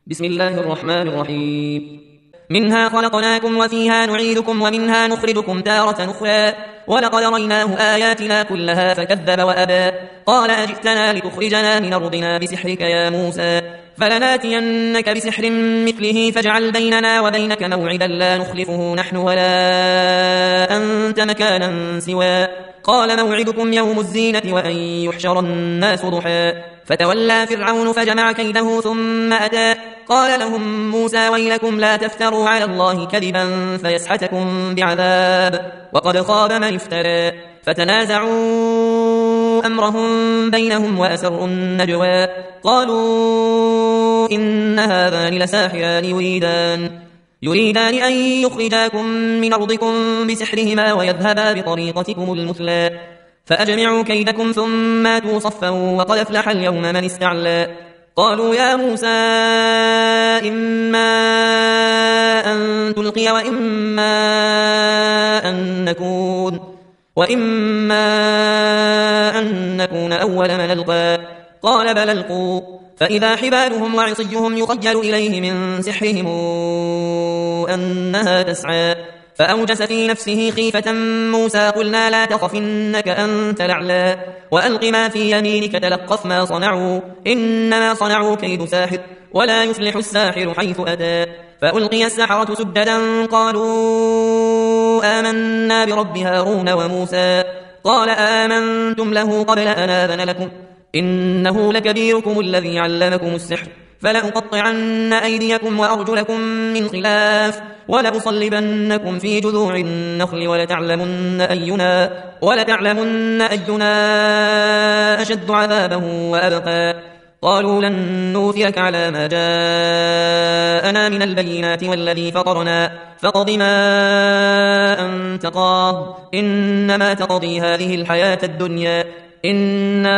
بسم الله الرحمن الرحيم. منها خلقناكم وفيها نعيدكم ومنها نخرجكم تارة أخرى ولقد ريناه آياتنا كلها فكذب وأبى قال أجئتنا لتخرجنا من أرضنا بسحرك يا موسى فلناتينك بسحر مثله فاجعل بيننا وبينك موعدا لا نخلفه نحن ولا أنت مكانا سوى قال موعدكم يوم الزينة وأن يحشر الناس ضحى فتولى فرعون فجمع كيده ثم أتى قال لهم موسى ويلكم لا تفتروا على الله كذبا فيسحتكم بعذاب وقد خاب من افترى فتنازعوا أمرهم بينهم وأسروا النجوى قالوا إن هذان لساحران يريدان أن يخرجاكم من أرضكم بسحرهما ويذهبا بطريقتكم المثلى فأجمعوا كيدكم ثم آتوا صفا وقد أفلح اليوم من استعلى قالوا يا موسى إما أن تلقي وإما أن نكون أول من ألقى قال بل ألقوا فإذا حبالهم وعصيهم يخيل إليه من سحرهم أنها تسعى فأوجس في نفسه خيفة موسى قلنا لا تخف إنك أنت الأعلى وألق ما في يمينك تلقف ما صنعوا إنما صنعوا كيد ساحر ولا يفلح الساحر حيث أتى فألقي السحرة سجدا قالوا آمنا برب هارون وموسى قال آمنتم له قبل أن آذن لكم إنه لكبيركم الذي علمكم السحر فلأقطعن أيديكم وأرجلكم من خلاف ولأصلبنكم في جذوع النخل ولتعلمن أينا أشد عذابا وأبقى قالوا لن نوثرك على ما جاءنا من البينات والذي فطرنا فاقض ما أنت قاض إنما تقضي هذه الحياة الدنيا إنا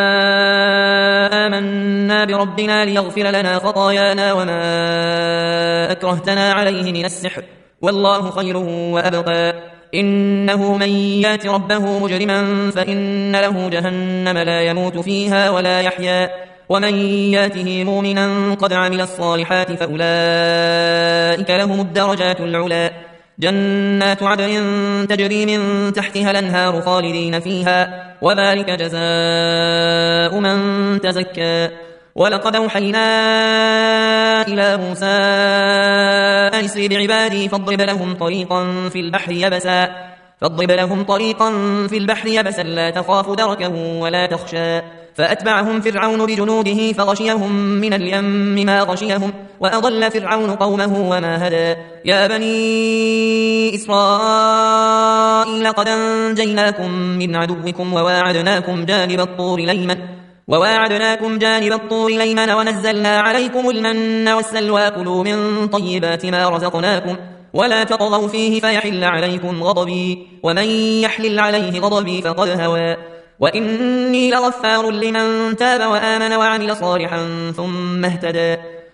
آمنا بربنا ليغفر لنا خطايانا وما أكرهتنا عليه من السحر والله خير وأبقى إنه من يات ربه مجرما فإن له جهنم لا يموت فيها ولا يحيا ومن ياته مؤمنا قد عمل الصالحات فأولئك لهم الدرجات العلى جنات عدن تجري من تحتها الأنهار خالدين فيها وذلك جزاء من تزكى ولقد أوحينا إلى موسى أن اسر بعبادي فاضرب لهم طريقا في البحر يبسا لا تخاف دركا ولا تخشى فأتبعهم فرعون بجنوده فغشيهم من اليم ما غشيهم وأضل فرعون قومه وما هدى يا بني إسرائيل قد أنجيناكم من عدوكم وواعدناكم جانب الطور الأيمن ونزلنا عليكم المن والسلوى كلوا من طيبات ما رزقناكم ولا تطغوا فيه فيحل عليكم غضبي ومن يحلل عليه غضبي فقد هوى وإني لغفار لمن تاب وآمن وعمل صالحا ثم اهتدى